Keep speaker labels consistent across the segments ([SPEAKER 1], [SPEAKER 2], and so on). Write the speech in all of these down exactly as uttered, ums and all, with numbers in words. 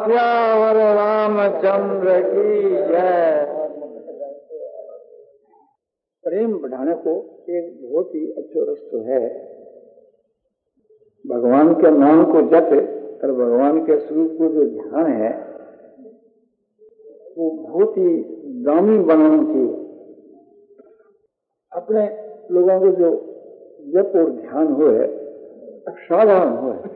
[SPEAKER 1] सियावर रामचंद्र की जय। प्रेम बढ़ाने को एक बहुत ही अच्छा रास्ता है। भगवान के नाम को जप और भगवान के स्वरूप को जो ध्यान है वो बहुत ही दामी बनाना चाहिए। अपने लोगों को जो जप और ध्यान हो है साधारण हो है।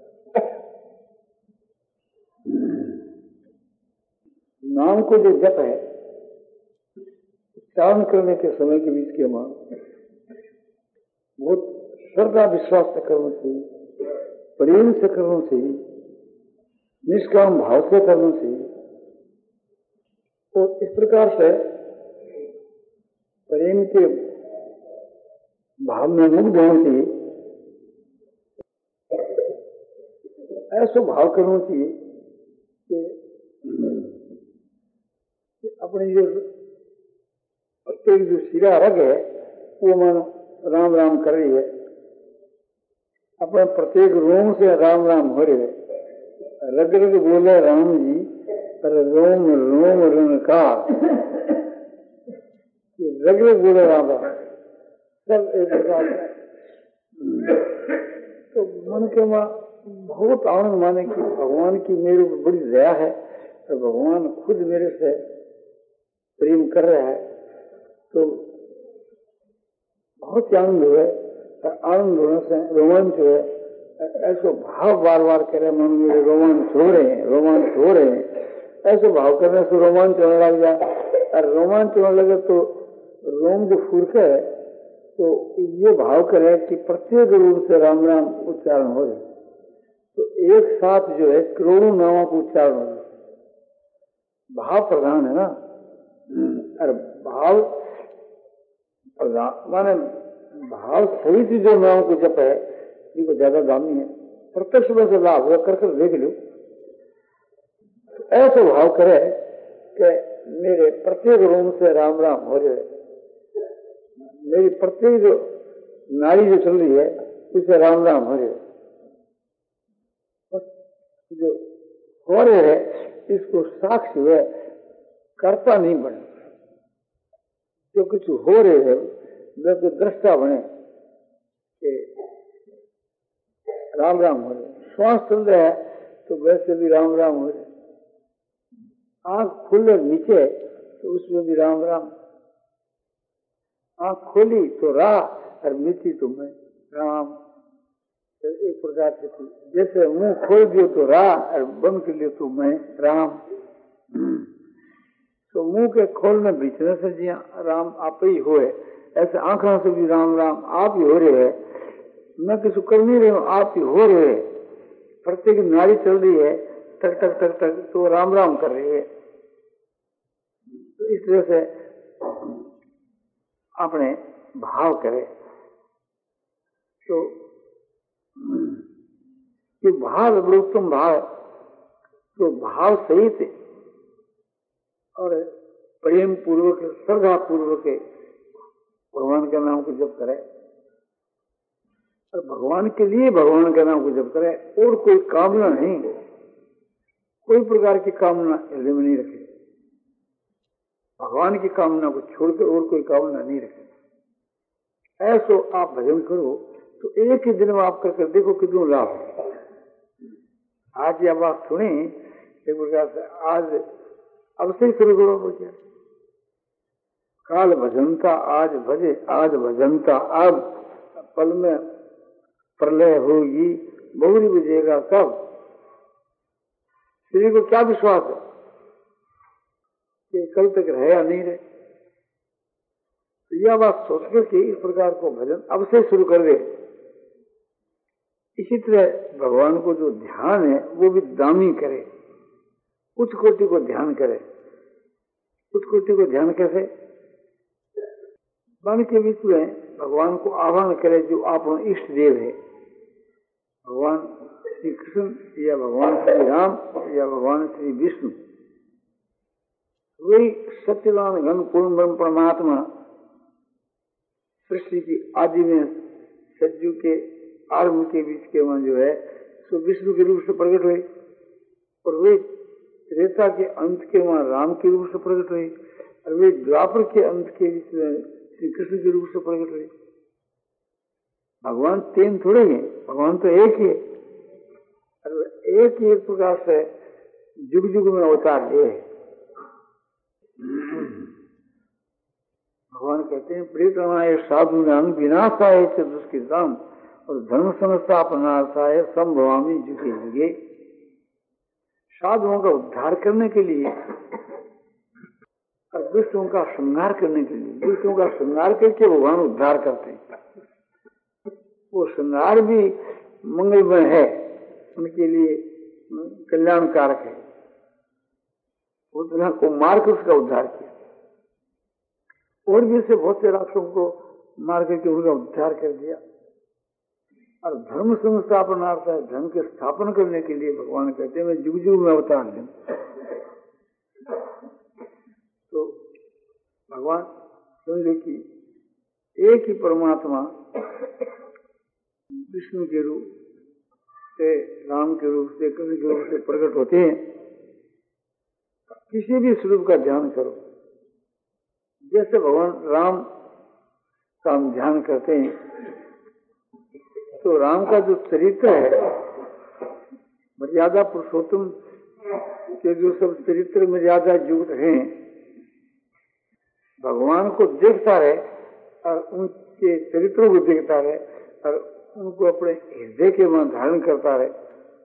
[SPEAKER 1] नाम को जो जप है उच्चारण करने के समय के बीच के मां बहुत श्रद्धा विश्वास से करना चाहिए, प्रेम से करना चाहिए, निष्काम भाव से करना चाहिए और इस प्रकार से प्रेम के भाव में मुग्ध होना चाहिए। ऐसा भाव करना चाहिए कि अपनी जो प्रत्येक जो शिरा रग है वो मन राम राम कर रही है, अपने प्रत्येक रोम से राम राम हो रहे है। रग रग बोले राम जी पर रोम रोम रणकार, रग रग बोले राम राम सब एक प्रकार। तो मन के मां बहुत आनंद माने कि भगवान की मेरे को बड़ी दया है तो भगवान खुद मेरे से प्रेम कर रहा है, तो बहुत आनंद हुए। आनंद होने से रोमांच हुए, ऐसा भाव बार बार करे मन में रोमांच हो रहे हैं रोमांच हो रहे हैं ऐसे भाव करने से रोमांच होने लग जाए। और रोमांच होने लगे तो रोम जो फूरके है तो ये भाव करे कि प्रत्येक रूप से राम राम उच्चारण हो रहे, तो एक साथ जो है करोड़ों नामों को उच्चारण हो रहे। भाव प्रधान है ना, और भाव प्रधान माने भाव सहित जो नाम को जप है ये ज्यादा दामी है। प्रत्यक्ष में से लाभ हुआ कर कर देख लो। ऐसा भाव करे कि मेरे प्रत्येक रोम से राम राम हो रहे, मेरी प्रत्येक जो नाड़ी जो चल रही है उससे राम राम हो रहे, जो हो रहे है इसको साक्षी हुए कर्ता नहीं बने, जो कुछ हो रहे है वे को दृष्टा बने कि राम राम हो रहे। श्वास चल रहा है तो वैसे भी राम राम हो रहे, आंख खुले नीचे तो उसमें भी राम राम, आंख खोली तो राह और मिटी तो मैं राम। तो एक प्रकार से जैसे मुंह खोल दियो तो राह और बंद कर लियो तो मैं राम। तो मुंह के खोलने बीचने से जी राम आप ही होए, ऐसे आंखों से भी राम राम आप ही हो रहे है। मैं किसी कर नहीं रही हूँ, आप ही हो रहे है। प्रत्येक नाड़ी चल रही है टक टक टक टक तो राम राम कर रही है। तो इस तरह से अपने भाव करे तो ये भाव बड़े उत्तम भाव, तो भाव सहित और प्रेम पूर्वक श्रद्धा पूर्वक भगवान के नाम को जप करे और भगवान के लिए भगवान के नाम को जप करे और कोई कामना नहीं, कोई प्रकार की कामना हृदय में नहीं रखे। भगवान की कामना को छोड़कर और कोई कामना नहीं रखे। ऐसो आप भजन करो तो एक ही दिन में आप करके देखो कितना लाभ है। आज ये बात सुनी एक प्रकार से, आज अब से ही शुरू करो मुझे। काल भजनता आज भजे, आज भजनता अब पल में प्रलय होगी, बहुरी बजेगा कब। श्री को क्या विश्वास है कि कल तक रहे या नहीं रहे। तो यह बात सोच कर के इस प्रकार को भजन अब से शुरू कर दे। इसी तरह भगवान को जो ध्यान है वो भी दामी करे, उच्च कोटि को ध्यान करे। उच्च कोटि को ध्यान कैसे? मन के बीच में भगवान को आह्वान करे जो आपका इष्ट देव है, भगवान श्री कृष्ण या भगवान श्री राम या भगवान श्री विष्णु। वही सच्चिदानंद घन पूर्ण ब्रह्म परमात्मा सृष्टि की आदि में सज्जू के आरंभ के बीच के वहां जो है सो विष्णु के रूप से प्रकट हुए और वे त्रेता के अंत के वहां राम के रूप से प्रकट हुए और वे द्वापर के अंत के बीच में श्री कृष्ण के रूप से प्रकट हुए। भगवान तीन थोड़े हैं, भगवान तो एक ही है और एक ही एक प्रकार से जुग जुग में अवतार लिए। भगवान कहते हैं प्रीतमाय साधु नाम विनाशाय च दुष्कृताम और धर्म संस्थापनार्थाय संभवामि जुगे जुगे। साधुओं का उद्धार करने के लिए और दुष्टों का संहार करने के लिए, दुष्टों का संहार करके भगवान उद्धार करते हैं। वो संहार भी मंगलमय है, उनके लिए कल्याणकारक है। उतना को मार कर उसका उद्धार किया और भी से बहुत से राक्षसों को मार करके उनका उद्धार कर दिया। और धर्म संस्थापनार्थ है, धर्म के स्थापन करने के लिए भगवान कहते हैं मैं जुग जुग में अवतार दूं। तो भगवान समझो कि एक ही परमात्मा विष्णु के रूप से, राम के रूप से, कृष्ण के रूप से प्रकट होते हैं। किसी भी स्वरूप का ध्यान करो, जैसे भगवान राम का हम ध्यान करते हैं तो राम का जो चरित्र है, मर्यादा पुरुषोत्तम के जो सब चरित्र मर्यादा युक्त हैं, भगवान को देखता रहे और उनके चरित्रों को देखता रहे और उनको अपने हृदय के मन धारण करता रहे,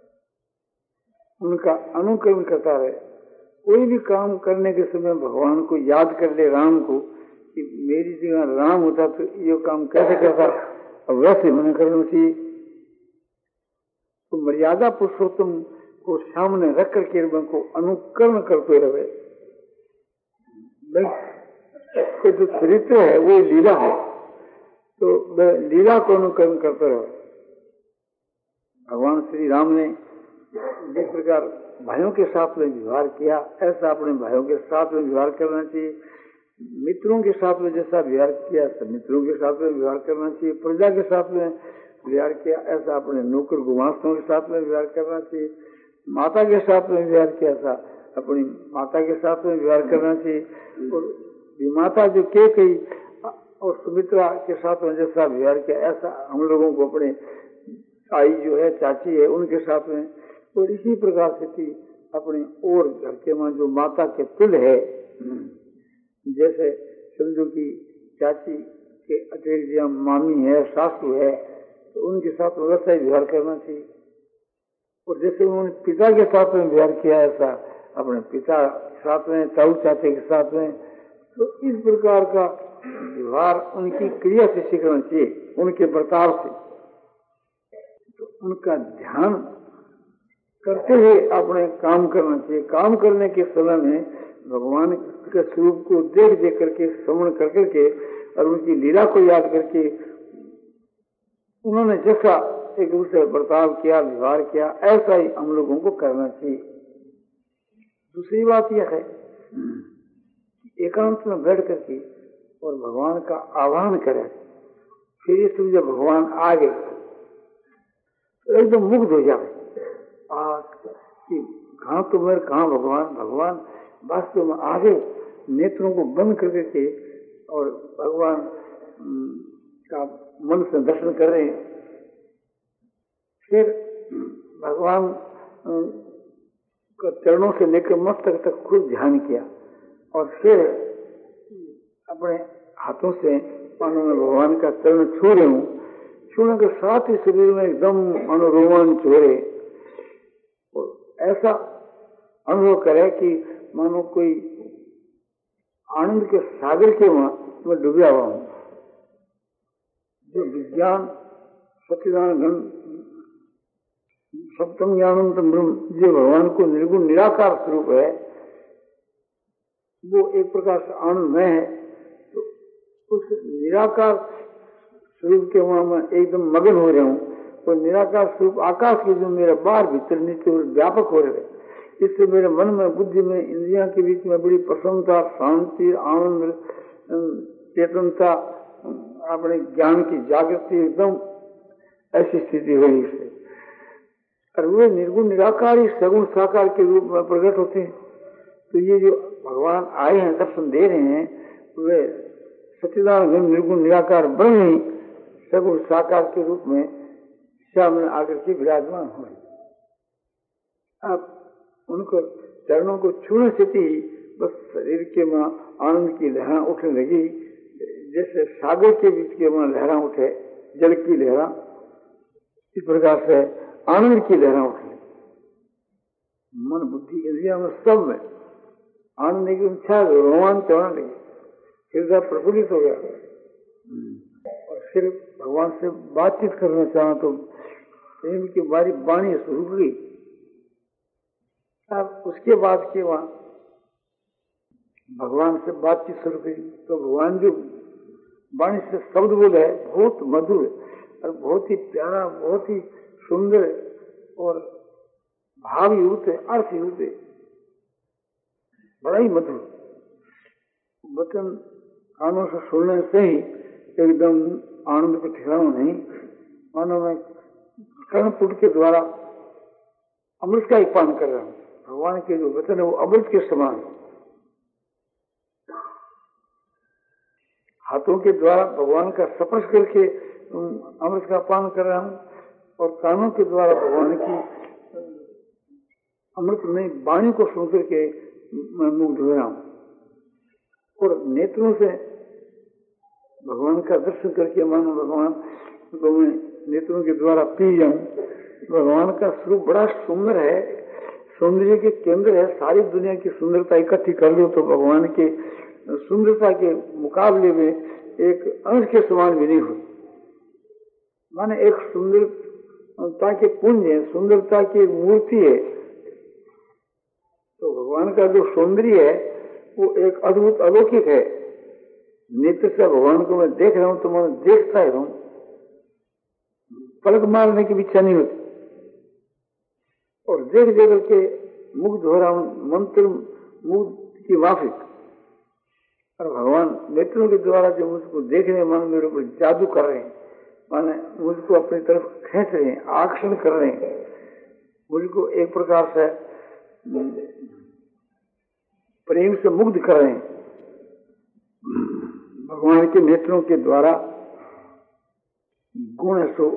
[SPEAKER 1] उनका अनुकरण करता रहे। कोई भी काम करने के समय भगवान को याद कर ले, राम को, कि मेरी जगह राम होता तो ये काम कैसे करता और वैसे मैंने करना चाहिए। तो मर्यादा पुरुषोत्तम को सामने रख करके उनको अनुकरण करते रहे। तो जो चरित्र है वो लीला है, तो वह लीला को अनुकरण करते रहे। भगवान श्री राम ने जिस प्रकार भाइयों के साथ में व्यवहार किया, ऐसा अपने भाइयों के साथ में व्यवहार करना चाहिए। मित्रों के साथ में जैसा व्यवहार किया, सब मित्रों के साथ में व्यवहार करना चाहिए। प्रजा के साथ में व्यवहार किया, ऐसा अपने नौकर गुमास्तों के साथ में व्यवहार करना चाहिए। माता के साथ में व्यवहार किया, ऐसा अपनी माता के साथ में व्यवहार करना चाहिए। और माता जो के कही और सुमित्रा के साथ में जैसा व्यवहार किया, ऐसा हम लोगों को अपने आई जो है, चाची है, उनके साथ में। और इसी प्रकार से थी अपने और घर के मां जो माता के तुल्य है, जैसे समझो कि चाची के अतिरिक्त या मामी है, सासू है, तो उनके साथ में वैसा ही व्यवहार करना चाहिए। और जैसे उन्होंने पिता के साथ में व्यवहार किया, ऐसा अपने पिता के साथ में, ताऊ चाचे के साथ में। तो इस प्रकार का व्यवहार उनकी क्रिया से सीखना चाहिए, उनके बर्ताव से। तो उनका ध्यान करते हुए अपने काम करना चाहिए। काम करने के समय में भगवान के स्वरूप को देख देख करके, श्रवण कर करके और उनकी लीला को याद करके, उन्होंने जैसा एक दूसरे बर्ताव किया, व्यवहार किया, ऐसा ही हम लोगों को करना चाहिए। दूसरी बात यह है एकांत में बैठ करके और भगवान का आह्वान करें, फिर ये समझे भगवान आ गए तो एकदम मुग्ध हो जाए। आज कि कहाँ तो मेरे कहाँ भगवान, भगवान वास्तव में आगे नेत्रों को बंद कर करके और भगवान का मन से दर्शन कर रहे हैं। फिर भगवान का चरणों से लेकर मस्तक तक खुद ध्यान किया और फिर अपने हाथों से मानो मैं भगवान का चरण छू रही हूँ, छूने के साथ ही शरीर में एकदम मानो रोमांच हो रहे। ऐसा अनुभव करे कि मानो कोई आनंद के सागर के वहां मैं डूबा हुआ हूं। जो विज्ञान सच्चिदानंद सप्तम ज्ञानंत ब्रह्म, जो भगवान को निर्गुण निराकार स्वरूप है, वो एक प्रकार से आनंद है। तो उस निराकार स्वरूप के वहां मैं एकदम मगन हो रहा हूँ। और निराकार स्वरूप आकाश के जो मेरा बाहर भीतर नीचे व्यापक हो रहे, इससे मेरे मन में, बुद्धि में, इंद्रियों के बीच में बड़ी प्रसन्नता, शांति, आनंद, चेतनता, अपने ज्ञान की जागृति, एकदम ऐसी स्थिति हुई। इससे और वे निर्गुण निराकार ही सगुण साकार के रूप में प्रकट होते हैं। तो ये जो भगवान आए हैं, दर्शन दे रहे हैं, वे सच्चिदानंद निर्गुण निराकार ब्रह्म ही सगुण साकार के रूप में सामने आकर के विराजमान हुए। आप उनको चरणों को छूने से ही बस शरीर के मां आनंद की लहरा उठने लगी, जैसे सागर के बीच के मां लहरा उठे, जल की लहरा, इस प्रकार से आनंद की लहरा उठे। मन बुद्धि इंद्रिया में सब में आनंद की इच्छा, रोमांच होने लगी, हृदय प्रफुल्लित हो गया। और फिर भगवान से बातचीत करना चाहा तो प्रेम की बारी वाणी रुक गई। अब उसके बाद के वहां भगवान से बातचीत शुरू करी तो भगवान जो वाणी से शब्द बोले है बहुत मधुर और बहुत ही प्यारा, बहुत ही सुंदर और भावयुक्त, अर्थयुक्त, बड़ा ही मधुर वचन कानों से सुनने से ही एकदम आनंद का ठिकाना नहीं, मानो मैं कर्णपुट के द्वारा अमृत का ही पान कर रहा हूँ। भगवान के जो वचन है वो अमृत के समान, हाथों के द्वारा भगवान का स्पर्श करके अमृत का पान कर रहा हूँ, और कानों के द्वारा भगवान की अमृत में वाणी को सुन करके मैं मुग्ध हो रहा हूँ, और नेत्रों से भगवान का दर्शन करके मानो भगवान को मैं नेत्रों के द्वारा पी जाऊं। भगवान का स्वरूप बड़ा सुंदर है, सौंदर्य के केंद्र है। सारी दुनिया की सुंदरता इकट्ठी कर लो तो भगवान के सुंदरता के मुकाबले में एक अंश के समान भी नहीं हुई। माने एक सुंदरता के पुंज है, सुंदरता की मूर्ति है। तो भगवान का जो सौंदर्य है वो एक अद्भुत अलौकिक है। नेत्र से भगवान को मैं देख रहा हूं तो मैं देखता ही रहूं, पलक मारने की इच्छा नहीं होती, और देख देख करके मुग्ध हो रहा हूं, मंत्र मुग्ध की माफिक। और भगवान नेत्रों के द्वारा जो मुझको देख रहे हैं, मानो मेरे ऊपर जादू कर रहे हैं, माने मुझको अपनी तरफ खींच रहे हैं, आकर्षण कर रहे हैं, मुझको एक प्रकार से प्रेम से मुग्ध कर रहे हैं। भगवान के नेत्रों के द्वारा गुण सो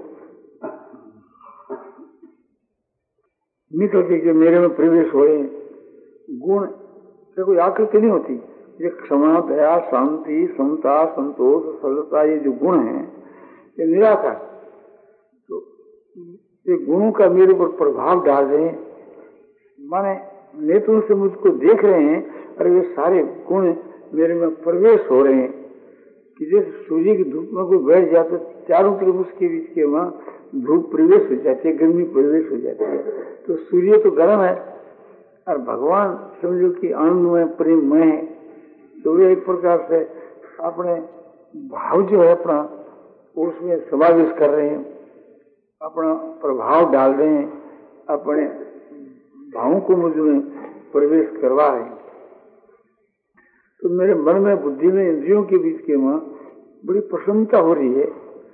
[SPEAKER 1] निकल के मेरे में प्रवेश हो रहे हैं। गुण से कोई आकृति नहीं होती। ये क्षमा, दया, शांति, समता, संतोष, सरलता, ये जो गुण हैं ये निराकार। तो ये गुणों का मेरे ऊपर प्रभाव डाल रहे हैं, माने नेत्रों से मुझको देख रहे हैं और ये सारे गुण मेरे में प्रवेश हो रहे हैं कि जैसे सूर्य की धूप में कोई बैठ जाता है, चारों तरफ उसके बीच के वहां धूप प्रवेश हो जाती है, गर्मी प्रवेश हो जाती है। तो सूर्य तो गर्म है और भगवान समझो कि आनंदमय प्रेममय है। तो वे एक प्रकार से अपने भाव जो है अपना उसमें समावेश कर रहे हैं, अपना प्रभाव डाल रहे हैं, अपने भावों को मुझ में प्रवेश करवा रहे हैं। तो मेरे मन में, बुद्धि में, इंद्रियों के बीच के वहां बड़ी प्रसन्नता हो रही है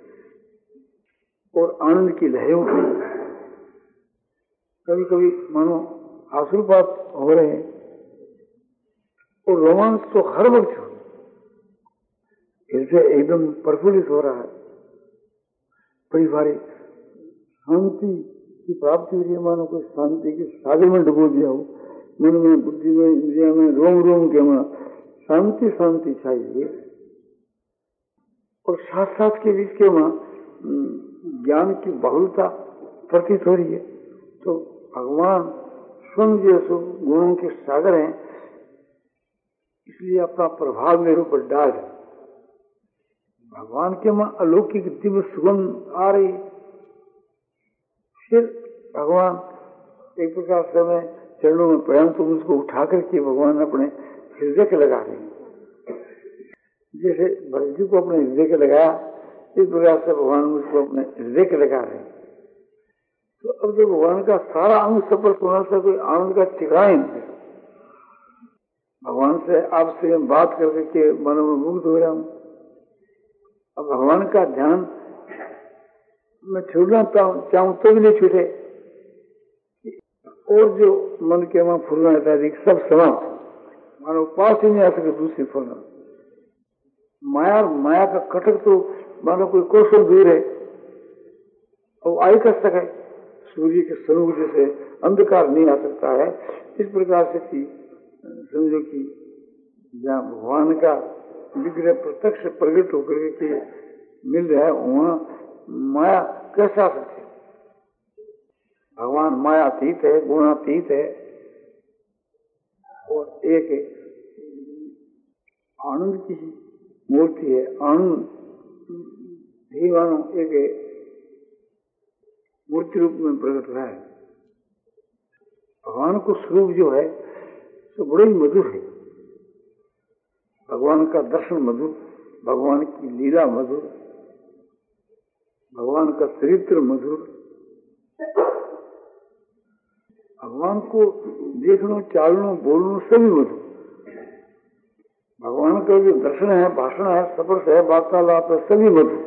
[SPEAKER 1] और आनंद की लहरें उठ रही है। कभी कभी मानो आंसुपात हो रहे हैं और रोमांच तो हर वक्त हृदय एकदम प्रफुल्लित हो रहा है। बड़ी भारी शांति की प्राप्ति हो रही है, मानो कोई शांति के सागर में डुबो दिया हो। मन में, बुद्धि में, इंद्रिया में, रोम रोम के वहां शांति शांति चाहिए, और साथ साथ के बीच के वहां ज्ञान की बहुलता प्रतीत हो रही है। तो भगवान स्वयं जो गुणों के सागर हैं, इसलिए अपना प्रभाव मेरे ऊपर डाल है। भगवान के वहां अलौकिक दिव्य सुगंध आ रही। फिर भगवान एक प्रकार से मैं चरणों में प्रणाम तो मुझको उठा करके भगवान अपने हृदय के लगा रहे हैं। जैसे भरत जी को अपने हृदय के लगाया, इस प्रकार से भगवान मुझको अपने हृदय के लगा रहे हैं। तो अब जो भगवान का सारा अंग स्पर्श होने से कोई आनंद का ठिकाना नहीं। भगवान से आपसे बात करके के मन में मुग्ध हो रहा हूं। अब भगवान का ध्यान मैं छूटना चाहूं तो भी नहीं छूटे, और जो मन के वहां फूलना इत्यादि सब समाप्त, मानो पास ही नहीं आ सके दूसरी फूलना। माया माया का कटक तो मानो कोई कोसों दूर है और आई कर सके, सूर्य के स्वरूप जैसे अंधकार नहीं आ सकता है, इस प्रकार से थी समझो कि जहाँ भगवान का विग्रह प्रत्यक्ष प्रकट होकर के मिल रहा है वहां माया कैसा सकती? भगवान मायातीत है, गुणातीत है और एक आनंद की मूर्ति है। आनंद ही मानो एक मूर्ति रूप में प्रकट रहा है। भगवान को स्वरूप जो है तो बड़ा ही मधुर है। भगवान का दर्शन मधुर, भगवान की लीला मधुर, भगवान का चरित्र मधुर, भगवान को देखना, चालना, बोलना सभी मधुर। भगवान का जो दर्शन है, भाषण है, स्पर्श है, वार्तालाप है, सभी मधुर।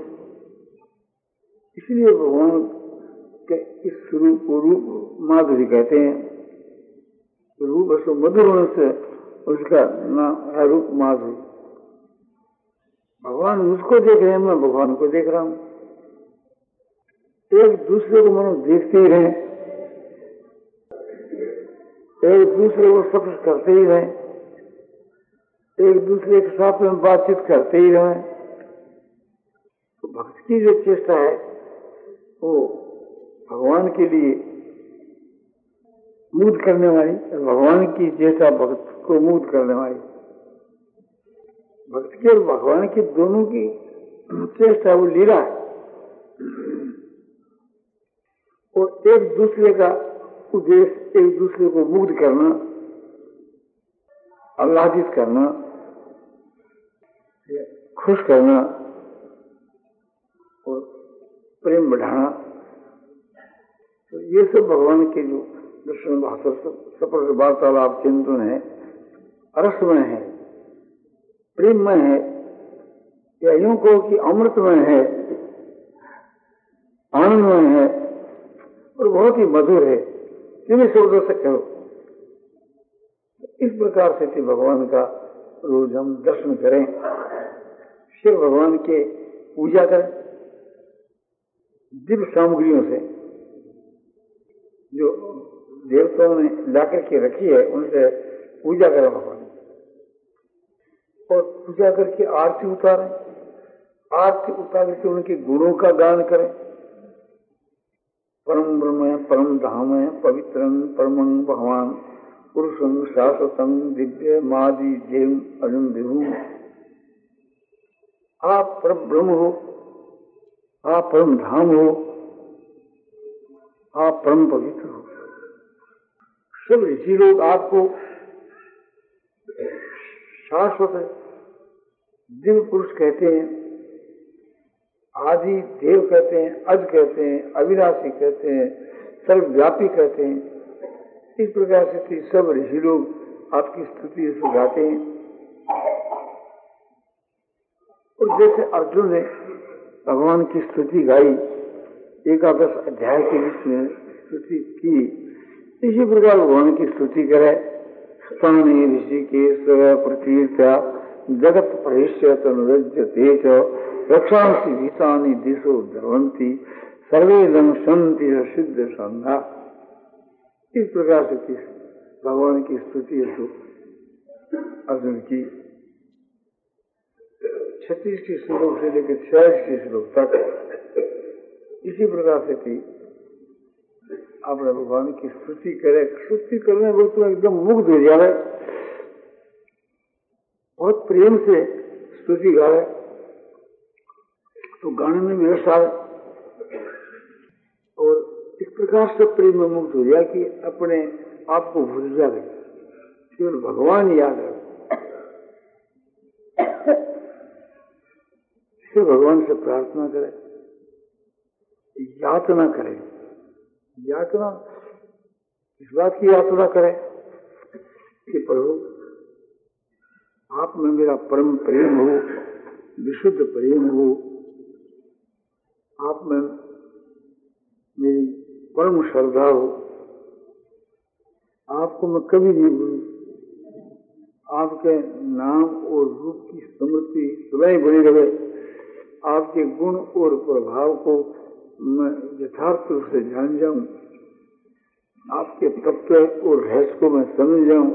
[SPEAKER 1] इसलिए भगवान के इस स्वरूप को रूप माधुरी कहते हैं। रूप ऐसा मधुर होने से उसका नाम है रूप माधुरी। भगवान मुझको देख रहे हैं, मैं भगवान को देख रहा हूं। एक दूसरे को मनो देखते ही रहे, एक दूसरे को स्पर्श करते ही रहे, एक दूसरे के साथ में बातचीत करते ही रहे। तो भक्त की जो चेष्टा है वो भगवान के लिए मूड करने वाली, भगवान की चेष्टा भक्त को मूड करने वाली। भक्त की और भगवान की दोनों की चेष्टा वो लीला है और एक दूसरे का उद्देश्य एक दूसरे को मुग्ध करना, आह्लादित करना, खुश करना और प्रेम बढ़ाना। तो ये सब भगवान के जो दर्शन भाषा सफल वार्तालाप चिंतन है, रसमय है, प्रेममय है, या यूं कहो कि अमृतमय है, आनंदमय है और बहुत ही मधुर है। किन्हीं शब्दों से कहो इस प्रकार से कि भगवान का रोज हम दर्शन करें, शिव भगवान के पूजा करें, दिव्य सामग्रियों से जो देवताओं ने लाकर के रखी है उनसे पूजा करें भगवान, और पूजा करके आरती उतारें, आरती उतार के उनके गुणों का गान करें। परम ब्रह्म परम धाम पवित्रं परमं भगवान पुरुषं शाश्वतं दिव्य मादि जेम अजम विभु। आप परम ब्रह्म हो, आप परम धाम हो, आप परम पवित्र हो। सब ऋषि लोग आपको शाश्वत दिव्य पुरुष कहते हैं, आदि देव कहते हैं, अज कहते हैं, अविनाशी कहते हैं, सर्वव्यापी कहते हैं। इस प्रकार से सब ऋषि लोग आपकी स्तुति गाते हैं। और जैसे अर्जुन ने भगवान की स्तुति गाई, एकादश अध्याय के बीच में स्तुति की, इसी प्रकार भगवान की स्तुति करे। स्थाने ऋषिकेश प्रतीर्था जगत प्रहिष्य तनुरज्य तेज रक्षांसी भीतानि दिशो द्रवंती सर्वे दंशन्ति सिद्ध संधा। इस प्रकार से भगवान की स्तुति है तो अर्जुन की छत्तीस के श्लोक से लेकर छियालीस के श्लोक तक इसी प्रकार से थी। आपने भगवान की स्तुति करे, स्तुति करने वक्त तो एकदम मुग्ध हो जाए, बहुत प्रेम से स्तुति गाए तो गाने में भी रस आए और इस प्रकार से प्रेम में मुक्त हो जाए कि अपने आप को भूल जाए, केवल भगवान याद है। फिर भगवान से प्रार्थना करे, यातना करे। यातना इस बात की यातना करे कि प्रभु आप में मेरा परम प्रेम हो, विशुद्ध प्रेम हो, आप में मेरी परम श्रद्धा हो, आपको मैं कभी नहीं भूलूं। आपके नाम और रूप की स्मृति सदा बनी रहे। आपके गुण और प्रभाव को मैं यथार्थ रूप से जान जाऊं। आपके तत्व और रहस्य को मैं समझ जाऊं।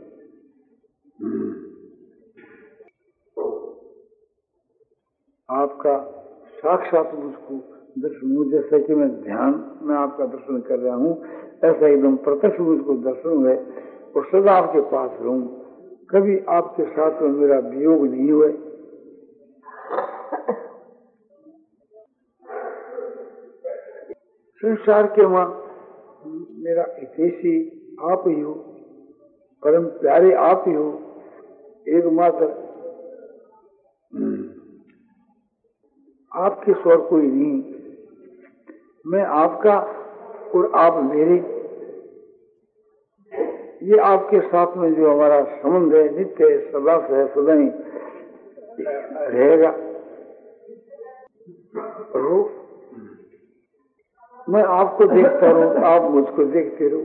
[SPEAKER 1] आपका साक्षात मुझको दर्शन हो, जैसा कि मैं ध्यान में आपका दर्शन कर रहा हूँ, ऐसा एकदम प्रत्यक्ष मुझको दर्शन है और सदा आपके पास रहूं। कभी आपके साथ में मेरा वियोग नहीं हुआ। संसार के वहां मेरा हितैषी आप ही हो, परम प्यारे आप ही हो, एकमात्र आपके स्वर कोई नहीं। मैं आपका और आप मेरे, ये आपके साथ में जो हमारा संबंध है नित्य है, सदा से सदा ही रहेगा। रहो, मैं आपको देखता रहूं, आप मुझको देखते रहो।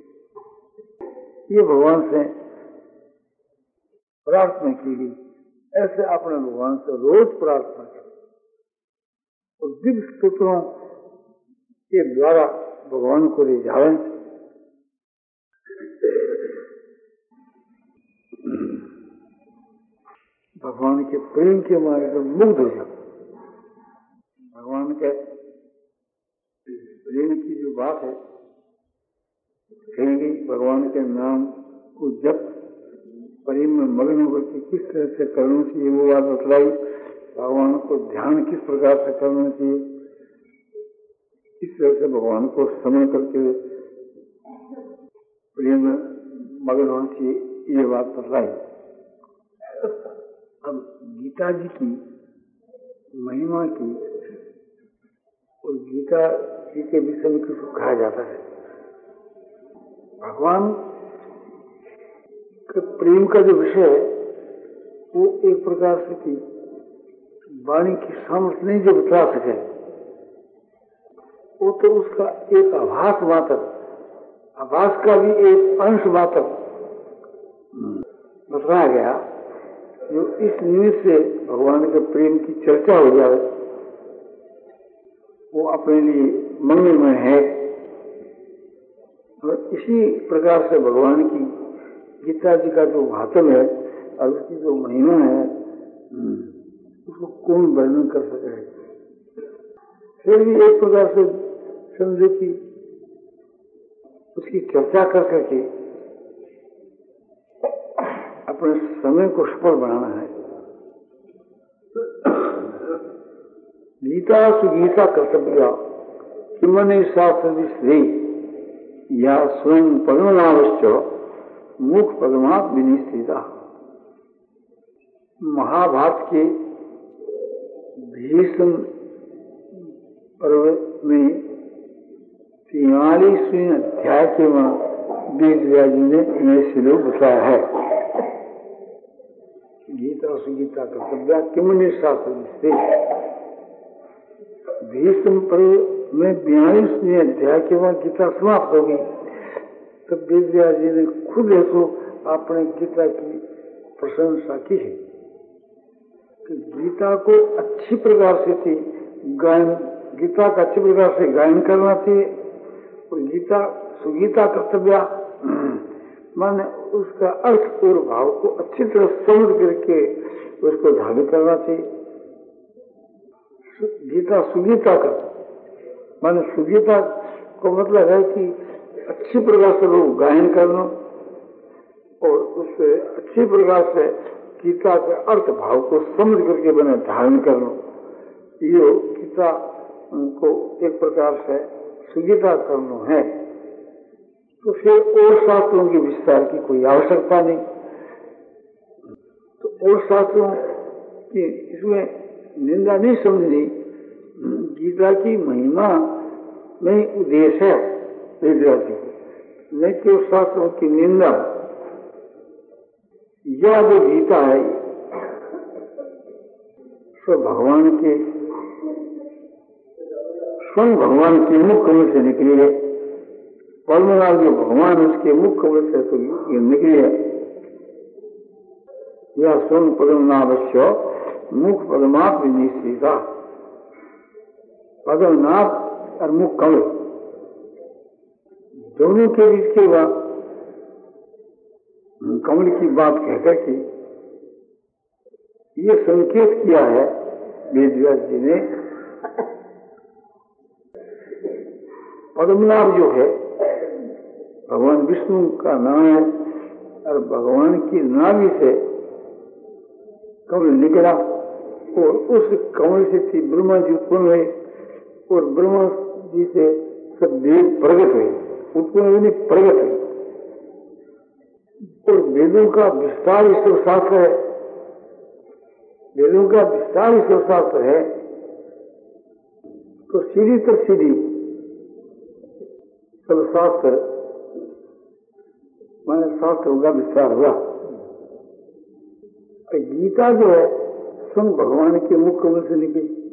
[SPEAKER 1] ये भगवान से प्रार्थना की गई। ऐसे अपने भगवान से रोज प्रार्थना करें और दिव्य स्तोत्रों के द्वारा भगवान को रिझावें। भगवान के प्रेम के मारे तो मुग्ध हो जाओ। भगवान के प्रेम की जो बात है कहेंगे, भगवान के नाम को जब प्रेम में मग्न होकर के किस तरह से करना चाहिए वो बात बतलाई। भगवान को ध्यान किस प्रकार से करना चाहिए, किस तरह से भगवान को समझ करके प्रेम में मग्न होना चाहिए, ये बात बतलाई। अब गीता जी की महिमा की और गीता जी के विषय में कुछ कहा जाता है। भगवान के प्रेम का जो विषय है वो एक प्रकार से कि वाणी की सामर्थ्य नहीं जो बता सके, वो तो उसका एक आभास मात्र, आभास का भी एक अंश मात्र बताया गया। जो इस निमित्त से भगवान के प्रेम की चर्चा हो जाए वो अपने लिए मंगलमय है। और इसी प्रकार से भगवान की गीता जी का जो महात्म्य है और उसकी जो महिमा है उसको कौन वर्णन कर सके। फिर भी एक प्रकार से समझे कि उसकी चर्चा कर करके अपने समय को सफल बनाना है। गीता सुगीता कर्तव्य किमने शास्त्र श्री या स्वयं पद्मनाभश्च मुख पद्मात् विनिश्चिता। महाभारत के भीष्म पर्व में तियालीसवें अध्याय के वेद व्यास जी ने इन्हें श्लोक बताया है। गीता सुगीता कर्तव्य किमने शास्त्र से भीष्म पर्व में बयालीसवें अध्याय के बाद गीता समाप्त होगी। तब वेद व्यास जी ने खुद ऐसो अपने गीता की प्रशंसा की है कि गीता को अच्छी प्रकार से थी गायन, गीता का अच्छी प्रकार से गायन करना चाहिए और गीता सुगीता कर्तव्य माने उसका अर्थ और भाव को अच्छी तरह समझ करके उसको धारण करना चाहिए। गीता सुगीता का माने सुगीता को मतलब है कि अच्छी प्रकार से लोग गायन करना और उससे अच्छी प्रकार से गीता के अर्थ भाव को समझ करके बने धारण करना। ये गीता को एक प्रकार से सुगीता करना है। तो फिर और शास्त्रों के विस्तार की कोई आवश्यकता नहीं। तो और शास्त्रों की इसमें निंदा नहीं समझनी। गीता की महिमा में उद्देश्य है विद्यार्थी को, नहीं कि उस शास्त्रों की निंदा। यह जो गीता है सो भगवान के स्वयं भगवान के मुख में से निकली है पद्मनाभ जो भगवान उसके मुख कमल से तो ये निकले, यह सुन पद्मनाभस्य मुख पद्माप निश्चिता। पद्मनाभ और मुख कमल दोनों के बीच के बाद कमल की बात कहकर के ये संकेत किया है वेदव्यास जी ने। पद्मनाभ जो है भगवान विष्णु का नाम है और भगवान की नाभि से कमल निकला और उस कमल से थी ब्रह्मा जी उत्पन्न हुए और ब्रह्मा जी से सब देव प्रगट हुए, उत्पन्न हुए प्रगट हुए। और वेदों का विस्तार ईश्वर शास्त्र है, वेदों का विस्तार ईश्वर शास्त्र है, तो सीधी तर सीधी सब शास्त्र माने शास्त्रों का विस्तार हुआ। गीता जो है स्वयं भगवान के मुख कमल से निकली।